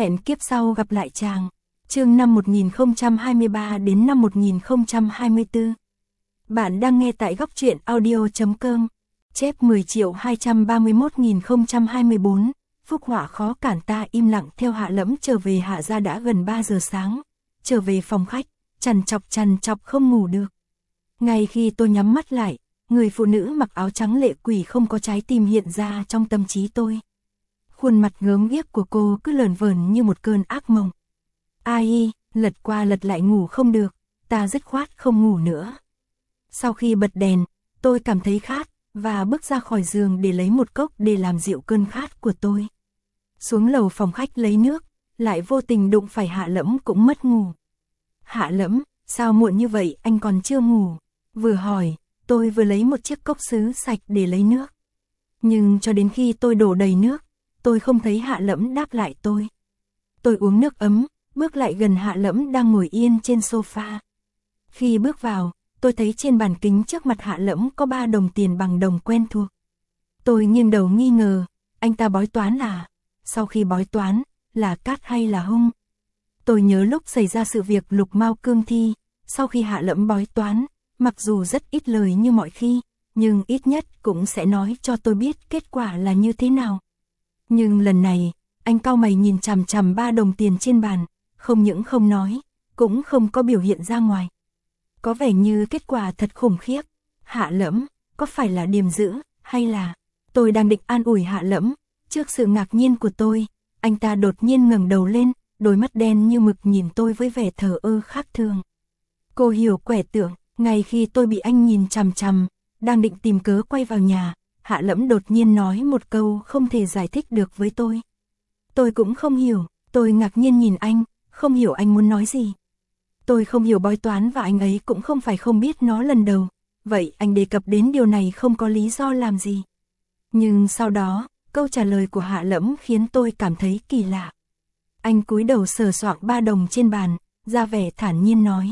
Hẹn kiếp sau gặp lại chàng. Chương năm 1023 đến năm 1024. Bạn đang nghe tại góc truyện audio.com. Chép 10.231.024. Phúc họa khó cản ta im lặng theo Hạ Lẫm trở về Hạ gia đã gần 3 giờ sáng. Trở về phòng khách, trằn trọc không ngủ được. Ngay khi tôi nhắm mắt lại, người phụ nữ mặc áo trắng lệ quỷ không có trái tim hiện ra trong tâm trí tôi. Khuôn mặt gớm ghiếc của cô cứ lờn vờn như một cơn ác mộng. Ai, lật qua lật lại ngủ không được, ta dứt khoát không ngủ nữa. Sau khi bật đèn, tôi cảm thấy khát, và bước ra khỏi giường để lấy một cốc để làm dịu cơn khát của tôi. Xuống lầu phòng khách lấy nước, lại vô tình đụng phải Hạ Lẫm cũng mất ngủ. Hạ Lẫm, sao muộn như vậy anh còn chưa ngủ? Vừa hỏi, tôi vừa lấy một chiếc cốc sứ sạch để lấy nước. Nhưng cho đến khi tôi đổ đầy nước, tôi không thấy Hạ Lẫm đáp lại tôi. Tôi uống nước ấm, bước lại gần Hạ Lẫm đang ngồi yên trên sofa. Khi bước vào, tôi thấy trên bàn kính trước mặt Hạ Lẫm có 3 đồng tiền bằng đồng quen thuộc. Tôi nghiêng đầu nghi ngờ, anh ta bói toán à? Sau khi bói toán, là cát hay là hung? Tôi nhớ lúc xảy ra sự việc Lục Mao cương thi, sau khi Hạ Lẫm bói toán, mặc dù rất ít lời như mọi khi, nhưng ít nhất cũng sẽ nói cho tôi biết kết quả là như thế nào. Nhưng lần này, anh cau mày nhìn chằm chằm 3 đồng tiền trên bàn, không những không nói, cũng không có biểu hiện ra ngoài. Có vẻ như kết quả thật khủng khiếp. Hạ Lẫm, có phải là điềm dữ, hay là... Tôi đang định an ủi Hạ Lẫm, trước sự ngạc nhiên của tôi, anh ta đột nhiên ngẩng đầu lên, đôi mắt đen như mực nhìn tôi với vẻ thờ ơ khác thường. Cô hiểu quẻ tượng, ngay khi tôi bị anh nhìn chằm chằm, đang định tìm cớ quay vào nhà, Hạ Lẫm đột nhiên nói một câu không thể giải thích được với tôi. Tôi cũng không hiểu, tôi ngạc nhiên nhìn anh, không hiểu anh muốn nói gì. Tôi không hiểu bói toán và anh ấy cũng không phải không biết nó lần đầu, vậy anh đề cập đến điều này không có lý do làm gì. Nhưng sau đó, câu trả lời của Hạ Lẫm khiến tôi cảm thấy kỳ lạ. Anh cúi đầu sờ soạng 3 đồng trên bàn, ra vẻ thản nhiên nói.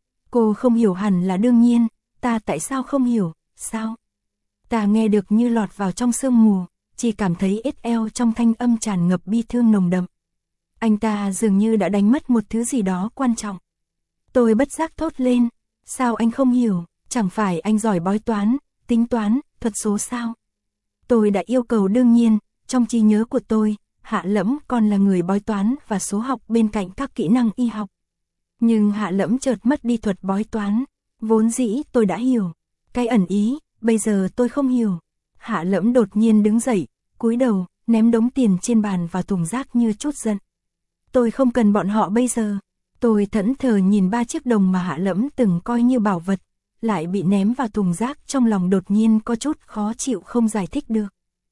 Cô không hiểu hẳn là đương nhiên, ta tại sao không hiểu, sao? Ta nghe được như lọt vào trong sương mù, chỉ cảm thấy ết eo trong thanh âm tràn ngập bi thương nồng đậm. Anh ta dường như đã đánh mất một thứ gì đó quan trọng. Tôi bất giác thốt lên, sao anh không hiểu, chẳng phải anh giỏi bói toán, tính toán, thuật số sao? Tôi đã yêu cầu đương nhiên, trong trí nhớ của tôi, Hạ Lẫm còn là người bói toán và số học bên cạnh các kỹ năng y học. Nhưng Hạ Lẫm chợt mất đi thuật bói toán, vốn dĩ tôi đã hiểu. Cái ẩn ý, bây giờ tôi không hiểu. Hạ Lẫm đột nhiên đứng dậy, cúi đầu, ném đống tiền trên bàn vào thùng rác như chút giận. Tôi không cần bọn họ bây giờ. Tôi thẫn thờ nhìn 3 chiếc đồng mà Hạ Lẫm từng coi như bảo vật, lại bị ném vào thùng rác, trong lòng đột nhiên có chút khó chịu không giải thích được.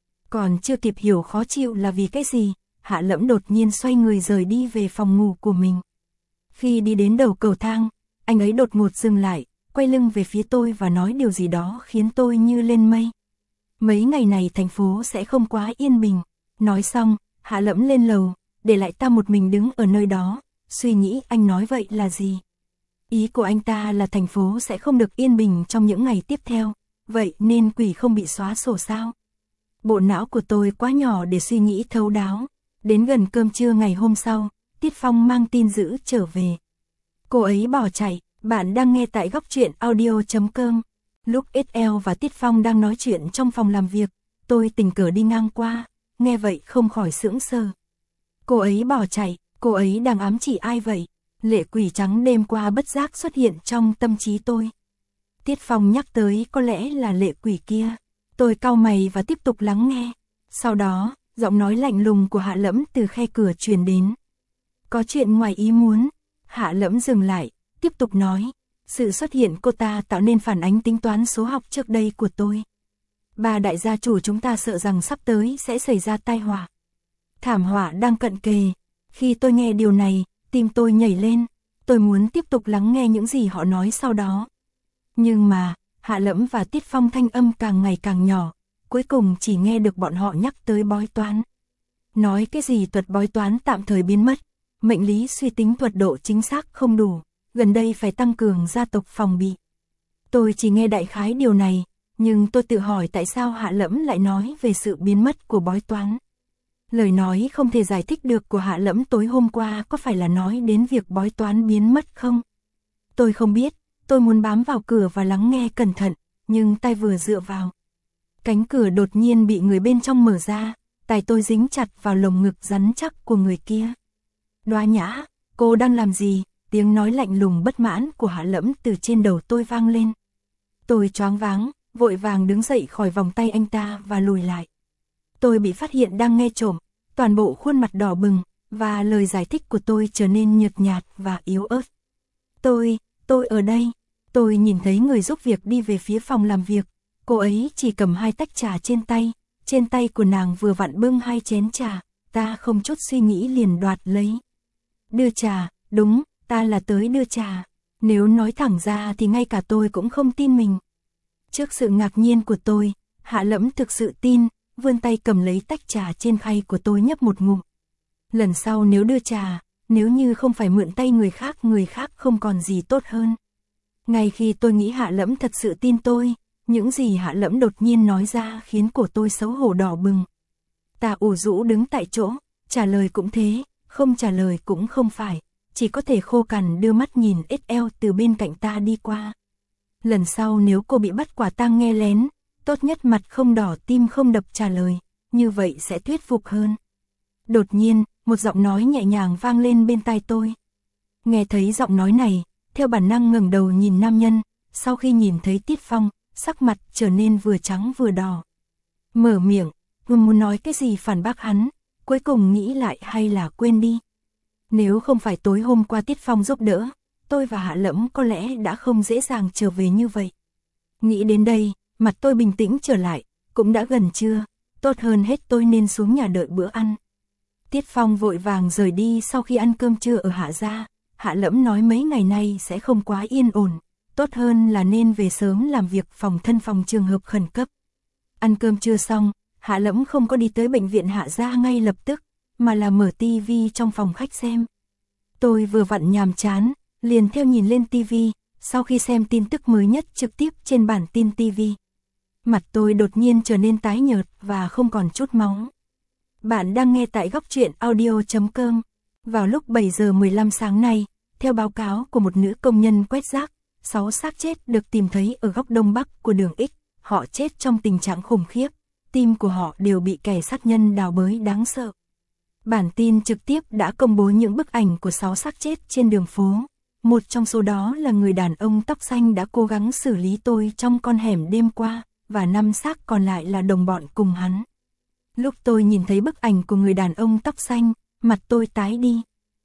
Còn chưa kịp hiểu khó chịu là vì cái gì, Hạ Lẫm đột nhiên xoay người rời đi về phòng ngủ của mình. Khi đi đến đầu cầu thang, anh ấy đột ngột dừng lại, quay lưng về phía tôi và nói điều gì đó khiến tôi như lên mây. Mấy ngày này thành phố sẽ không quá yên bình. Nói xong, Hạ Lẫm lên lầu, để lại ta một mình đứng ở nơi đó, suy nghĩ anh nói vậy là gì. Ý của anh ta là thành phố sẽ không được yên bình trong những ngày tiếp theo, vậy nên quỷ không bị xóa sổ sao? Bộ não của tôi quá nhỏ để suy nghĩ thấu đáo. Đến gần cơm trưa ngày hôm sau, Tiết Phong mang tin dữ trở về. Cô ấy bỏ chạy. Bạn đang nghe tại góc truyện audio.com. Lúc SL và Tiết Phong đang nói chuyện trong phòng làm việc, tôi tình cờ đi ngang qua, nghe vậy không khỏi sững sờ. Cô ấy bỏ chạy, cô ấy đang ám chỉ ai vậy? Lệ quỷ trắng đêm qua bất giác xuất hiện trong tâm trí tôi. Tiết Phong nhắc tới có lẽ là lệ quỷ kia. Tôi cau mày và tiếp tục lắng nghe. Sau đó, giọng nói lạnh lùng của Hạ Lẫm từ khe cửa truyền đến. Có chuyện ngoài ý muốn. Hạ Lẫm dừng lại, tiếp tục nói. Sự xuất hiện cô ta tạo nên phản ánh tính toán số học trước đây của tôi. 3 đại gia chủ chúng ta sợ rằng sắp tới sẽ xảy ra tai họa. Thảm họa đang cận kề. Khi tôi nghe điều này, tim tôi nhảy lên. Tôi muốn tiếp tục lắng nghe những gì họ nói sau đó. Nhưng mà, Hạ Lẫm và Tiết Phong thanh âm càng ngày càng nhỏ, cuối cùng chỉ nghe được bọn họ nhắc tới bói toán. Nói cái gì thuật bói toán tạm thời biến mất, mệnh lý suy tính thuật độ chính xác không đủ, gần đây phải tăng cường gia tộc phòng bị. Tôi chỉ nghe đại khái điều này, nhưng tôi tự hỏi tại sao Hạ Lẫm lại nói về sự biến mất của bói toán. Lời nói không thể giải thích được của Hạ Lẫm tối hôm qua có phải là nói đến việc bói toán biến mất không? Tôi không biết, tôi muốn bám vào cửa và lắng nghe cẩn thận, nhưng tay vừa dựa vào. Cánh cửa đột nhiên bị người bên trong mở ra, tay tôi dính chặt vào lồng ngực rắn chắc của người kia. Đoá Nhã, cô đang làm gì? Tiếng nói lạnh lùng bất mãn của Hạ Lẫm từ trên đầu tôi vang lên. Tôi choáng váng, vội vàng đứng dậy khỏi vòng tay anh ta và lùi lại. Tôi bị phát hiện đang nghe trộm, toàn bộ khuôn mặt đỏ bừng, và lời giải thích của tôi trở nên nhợt nhạt và yếu ớt. Tôi ở đây. Tôi nhìn thấy người giúp việc đi về phía phòng làm việc. Cô ấy chỉ cầm 2 tách trà trên tay của nàng vừa vặn bưng 2 chén trà, ta không chút suy nghĩ liền đoạt lấy. Đưa trà, đúng, ta là tới đưa trà. Nếu nói thẳng ra thì ngay cả tôi cũng không tin mình. Trước sự ngạc nhiên của tôi, Hạ Lẫm thực sự tin, vươn tay cầm lấy tách trà trên khay của tôi nhấp một ngụm. Lần sau nếu đưa trà, nếu như không phải mượn tay người khác không còn gì tốt hơn. Ngay khi tôi nghĩ Hạ Lẫm thật sự tin tôi, những gì Hạ Lẫm đột nhiên nói ra khiến cổ tôi xấu hổ đỏ bừng. Ta ủ rũ đứng tại chỗ, trả lời cũng thế, không trả lời cũng không phải, chỉ có thể khô cằn đưa mắt nhìn XL từ bên cạnh ta đi qua. Lần sau nếu cô bị bắt quả tang nghe lén, tốt nhất mặt không đỏ tim không đập trả lời, như vậy sẽ thuyết phục hơn. Đột nhiên, một giọng nói nhẹ nhàng vang lên bên tai tôi. Nghe thấy giọng nói này, theo bản năng ngẩng đầu nhìn nam nhân, sau khi nhìn thấy Tiết Phong, sắc mặt trở nên vừa trắng vừa đỏ. Mở miệng, muốn nói cái gì phản bác hắn, cuối cùng nghĩ lại hay là quên đi. Nếu không phải tối hôm qua Tiết Phong giúp đỡ, tôi và Hạ Lẫm có lẽ đã không dễ dàng trở về như vậy. Nghĩ đến đây, mặt tôi bình tĩnh trở lại, cũng đã gần trưa, tốt hơn hết tôi nên xuống nhà đợi bữa ăn. Tiết Phong vội vàng rời đi sau khi ăn cơm trưa ở Hạ gia. Hạ Lẫm nói mấy ngày nay sẽ không quá yên ổn, tốt hơn là nên về sớm làm việc phòng thân phòng trường hợp khẩn cấp. Ăn cơm trưa xong, Hạ Lẫm không có đi tới bệnh viện Hạ gia ngay lập tức, mà là mở tivi trong phòng khách xem. Tôi vừa vặn nhàm chán, liền theo nhìn lên tivi, sau khi xem tin tức mới nhất trực tiếp trên bản tin tivi. Mặt tôi đột nhiên trở nên tái nhợt và không còn chút máu. Bạn đang nghe tại Góc Truyện Audio.com. Vào lúc 7 giờ 15 sáng nay, theo báo cáo của một nữ công nhân quét rác, 6 xác chết được tìm thấy ở góc đông bắc của đường X. Họ chết trong tình trạng khủng khiếp, tim của họ đều bị kẻ sát nhân đào bới đáng sợ. Bản tin trực tiếp đã công bố những bức ảnh của 6 xác chết trên đường phố. Một trong số đó là người đàn ông tóc xanh đã cố gắng xử lý tôi trong con hẻm đêm qua, và 5 xác còn lại là đồng bọn cùng hắn. Lúc tôi nhìn thấy bức ảnh của người đàn ông tóc xanh, mặt tôi tái đi.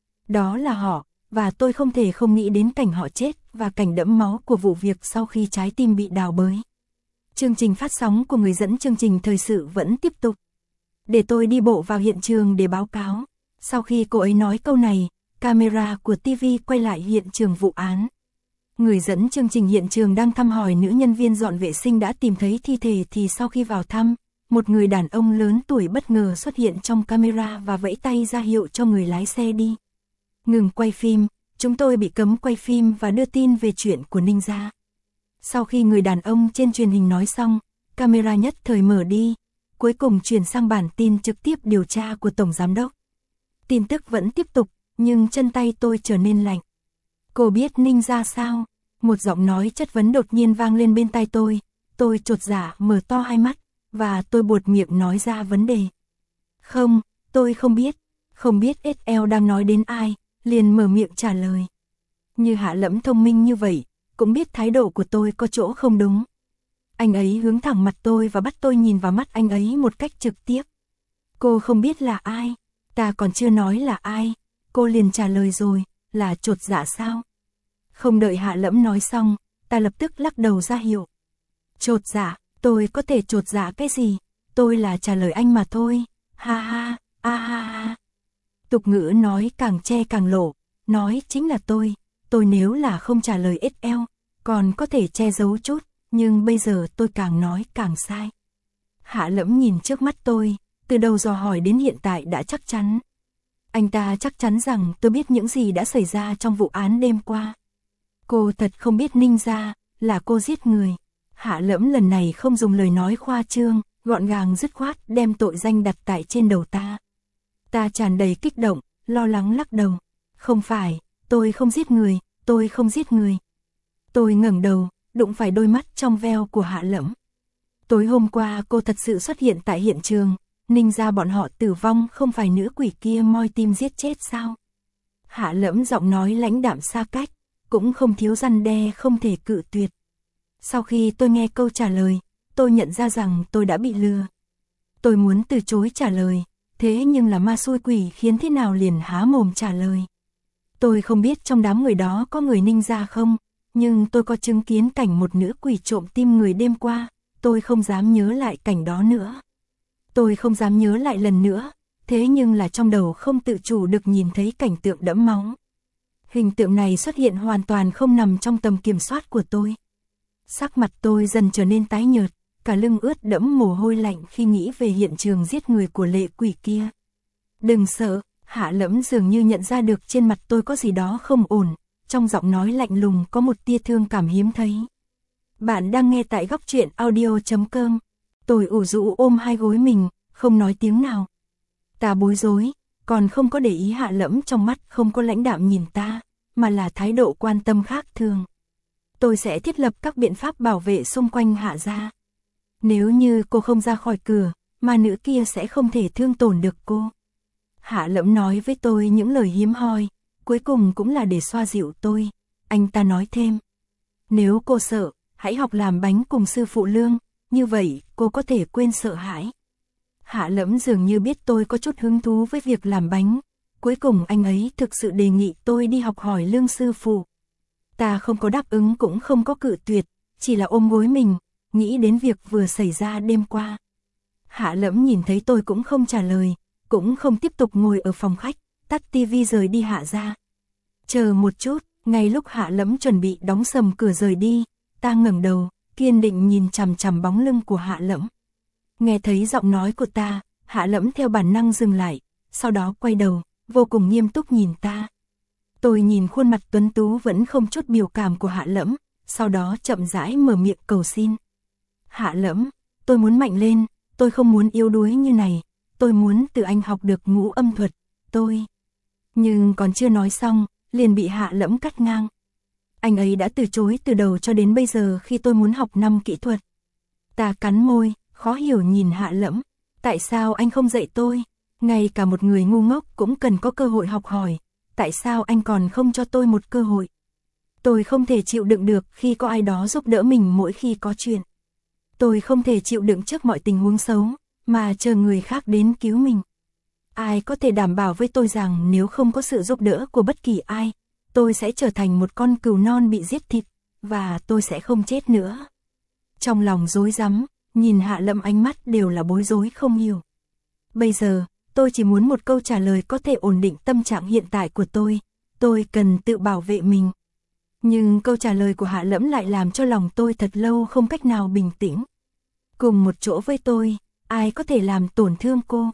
Đó là họ, và tôi không thể không nghĩ đến cảnh họ chết và cảnh đẫm máu của vụ việc sau khi trái tim bị đào bới. Chương trình phát sóng của người dẫn chương trình thời sự vẫn tiếp tục. Để tôi đi bộ vào hiện trường để báo cáo. Sau khi cô ấy nói câu này, camera của TV quay lại hiện trường vụ án. Người dẫn chương trình hiện trường đang thăm hỏi nữ nhân viên dọn vệ sinh đã tìm thấy thi thể thì sau khi vào thăm, một người đàn ông lớn tuổi bất ngờ xuất hiện trong camera và vẫy tay ra hiệu cho người lái xe đi. Ngừng quay phim, chúng tôi bị cấm quay phim và đưa tin về chuyện của Ninh gia. Sau khi người đàn ông trên truyền hình nói xong, camera nhất thời mở đi, cuối cùng chuyển sang bản tin trực tiếp điều tra của Tổng Giám đốc. Tin tức vẫn tiếp tục, nhưng chân tay tôi trở nên lạnh. Cô biết Ninh gia sao? Một giọng nói chất vấn đột nhiên vang lên bên tai tôi chột dạ mở to hai mắt, và tôi buột miệng nói ra vấn đề. Không, tôi không biết SL đang nói đến ai, liền mở miệng trả lời. Như Hạ Lẫm thông minh như vậy, cũng biết thái độ của tôi có chỗ không đúng. Anh ấy hướng thẳng mặt tôi và bắt tôi nhìn vào mắt anh ấy một cách trực tiếp. Cô không biết là ai, ta còn chưa nói là ai, cô liền trả lời rồi, là chột dạ sao? Không đợi Hạ Lẫm nói xong, ta lập tức lắc đầu ra hiệu. Chột dạ, tôi có thể chột dạ cái gì? Tôi là trả lời anh mà thôi. Ha ha, ha ha. Tục ngữ nói càng che càng lộ, nói chính là tôi nếu là không trả lời SL, còn có thể che giấu chút, nhưng bây giờ tôi càng nói càng sai. Hạ Lẫm nhìn trước mắt tôi, từ đầu dò hỏi đến hiện tại đã chắc chắn. Anh ta chắc chắn rằng tôi biết những gì đã xảy ra trong vụ án đêm qua. Cô thật không biết Ninh gia, là cô giết người. Hạ Lẫm lần này không dùng lời nói khoa trương, gọn gàng dứt khoát đem tội danh đặt tại trên đầu ta. Ta tràn đầy kích động, lo lắng lắc đầu. Không phải, tôi không giết người, tôi không giết người. Tôi ngẩng đầu, đụng phải đôi mắt trong veo của Hạ Lẫm. Tối hôm qua cô thật sự xuất hiện tại hiện trường, Ninh gia bọn họ tử vong không phải nữ quỷ kia moi tim giết chết sao? Hạ Lẫm giọng nói lãnh đạm xa cách, cũng không thiếu răn đe không thể cự tuyệt. Sau khi tôi nghe câu trả lời, tôi nhận ra rằng tôi đã bị lừa. Tôi muốn từ chối trả lời, thế nhưng là ma xui quỷ khiến thế nào liền há mồm trả lời. Tôi không biết trong đám người đó có người Ninh gia không, nhưng tôi có chứng kiến cảnh một nữ quỷ trộm tim người đêm qua, tôi không dám nhớ lại cảnh đó nữa. Tôi không dám nhớ lại lần nữa, thế nhưng là trong đầu không tự chủ được nhìn thấy cảnh tượng đẫm máu. Hình tượng này xuất hiện hoàn toàn không nằm trong tầm kiểm soát của tôi. Sắc mặt tôi dần trở nên tái nhợt, cả lưng ướt đẫm mồ hôi lạnh khi nghĩ về hiện trường giết người của lệ quỷ kia. Đừng sợ, Hạ Lẫm dường như nhận ra được trên mặt tôi có gì đó không ổn, trong giọng nói lạnh lùng có một tia thương cảm hiếm thấy. Bạn đang nghe tại Góc Truyện Audio.com. Tôi ủ rũ ôm hai gối mình, không nói tiếng nào. Ta bối rối, còn không có để ý Hạ Lẫm trong mắt không có lãnh đạm nhìn ta, mà là thái độ quan tâm khác thường. Tôi sẽ thiết lập các biện pháp bảo vệ xung quanh Hạ gia. Nếu như cô không ra khỏi cửa, ma nữ kia sẽ không thể thương tổn được cô. Hạ Lẫm nói với tôi những lời hiếm hoi, cuối cùng cũng là để xoa dịu tôi. Anh ta nói thêm, nếu cô sợ, hãy học làm bánh cùng sư phụ Lương, như vậy cô có thể quên sợ hãi. Hạ Lẫm dường như biết tôi có chút hứng thú với việc làm bánh, cuối cùng anh ấy thực sự đề nghị tôi đi học hỏi Lương sư phụ. Ta không có đáp ứng cũng không có cự tuyệt, chỉ là ôm gối mình, nghĩ đến việc vừa xảy ra đêm qua. Hạ Lẫm nhìn thấy tôi cũng không trả lời, cũng không tiếp tục ngồi ở phòng khách, tắt tivi rời đi Hạ gia. Chờ một chút, ngay lúc Hạ Lẫm chuẩn bị đóng sầm cửa rời đi, ta ngẩng đầu, kiên định nhìn chằm chằm bóng lưng của Hạ Lẫm. Nghe thấy giọng nói của ta, Hạ Lẫm theo bản năng dừng lại, sau đó quay đầu, vô cùng nghiêm túc nhìn ta. Tôi nhìn khuôn mặt tuấn tú vẫn không chút biểu cảm của Hạ Lẫm, sau đó chậm rãi mở miệng cầu xin. Hạ Lẫm, tôi muốn mạnh lên, tôi không muốn yếu đuối như này, tôi muốn từ anh học được ngũ âm thuật, tôi. Nhưng còn chưa nói xong, liền bị Hạ Lẫm cắt ngang. Anh ấy đã từ chối từ đầu cho đến bây giờ khi tôi muốn học 5 kỹ thuật. Ta cắn môi, khó hiểu nhìn Hạ Lẫm, tại sao anh không dạy tôi? Ngay cả một người ngu ngốc cũng cần có cơ hội học hỏi, tại sao anh còn không cho tôi một cơ hội? Tôi không thể chịu đựng được khi có ai đó giúp đỡ mình mỗi khi có chuyện. Tôi không thể chịu đựng trước mọi tình huống xấu, mà chờ người khác đến cứu mình. Ai có thể đảm bảo với tôi rằng nếu không có sự giúp đỡ của bất kỳ ai, tôi sẽ trở thành một con cừu non bị giết thịt, và tôi sẽ không chết nữa. Trong lòng rối rắm, nhìn Hạ Lẫm ánh mắt đều là bối rối không hiểu. Bây giờ, tôi chỉ muốn một câu trả lời có thể ổn định tâm trạng hiện tại của tôi cần tự bảo vệ mình. Nhưng câu trả lời của Hạ Lẫm lại làm cho lòng tôi thật lâu không cách nào bình tĩnh. Cùng một chỗ với tôi, ai có thể làm tổn thương cô?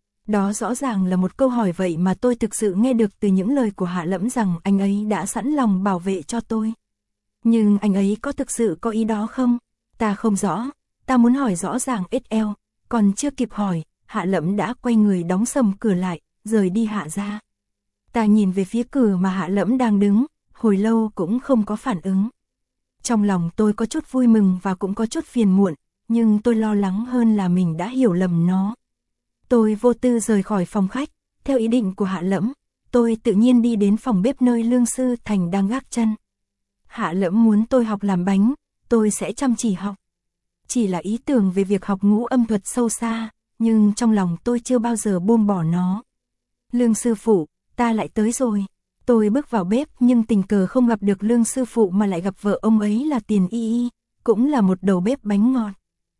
Đó rõ ràng là một câu hỏi vậy mà tôi thực sự nghe được từ những lời của Hạ Lẫm rằng anh ấy đã sẵn lòng bảo vệ cho tôi. Nhưng anh ấy có thực sự có ý đó không? Ta không rõ, ta muốn hỏi rõ ràng XL, còn chưa kịp hỏi, Hạ Lẫm đã quay người đóng sầm cửa lại, rời đi Hạ gia. Ta nhìn về phía cửa mà Hạ Lẫm đang đứng, hồi lâu cũng không có phản ứng. Trong lòng tôi có chút vui mừng và cũng có chút phiền muộn, nhưng tôi lo lắng hơn là mình đã hiểu lầm nó. Tôi vô tư rời khỏi phòng khách, theo ý định của Hạ Lẫm, tôi tự nhiên đi đến phòng bếp nơi Lương Sư Thành đang gác chân. Hạ Lẫm muốn tôi học làm bánh, tôi sẽ chăm chỉ học. Chỉ là ý tưởng về việc học ngũ âm thuật sâu xa, nhưng trong lòng tôi chưa bao giờ buông bỏ nó. Lương sư phụ, ta lại tới rồi. Tôi bước vào bếp nhưng tình cờ không gặp được Lương sư phụ mà lại gặp vợ ông ấy là Tiền Y Y, cũng là một đầu bếp bánh ngọt.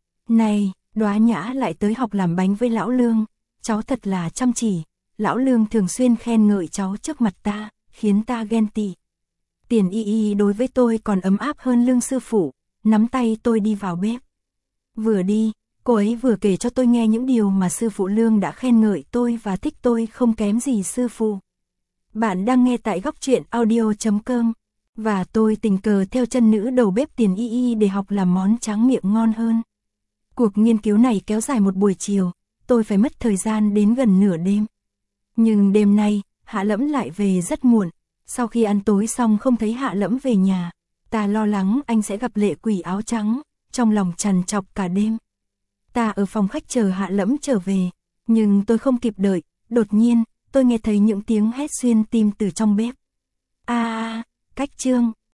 Này, Đóa Nhã lại tới học làm bánh với lão Lương, cháu thật là chăm chỉ. Lão Lương thường xuyên khen ngợi cháu trước mặt ta, khiến ta ghen tị. Tiền Y Y đối với tôi còn ấm áp hơn Lương sư phụ, nắm tay tôi đi vào bếp. Vừa đi, cô ấy vừa kể cho tôi nghe những điều mà sư phụ Lương đã khen ngợi tôi và thích tôi không kém gì sư phụ. Bạn đang nghe tại Góc Truyện Audio.com, và tôi tình cờ theo chân nữ đầu bếp Tiền Y Y để học làm món tráng miệng ngon hơn. Cuộc nghiên cứu này kéo dài một buổi chiều, tôi phải mất thời gian đến gần nửa đêm. Nhưng đêm nay, Hạ Lẫm lại về rất muộn. Sau khi ăn tối xong không thấy Hạ Lẫm về nhà. Ta lo lắng anh sẽ gặp lệ quỷ áo trắng, trong lòng trằn trọc cả đêm. Ta ở phòng khách chờ Hạ Lẫm trở về, nhưng tôi không kịp đợi, đột nhiên, tôi nghe thấy những tiếng hét xuyên tim từ trong bếp. Cách chương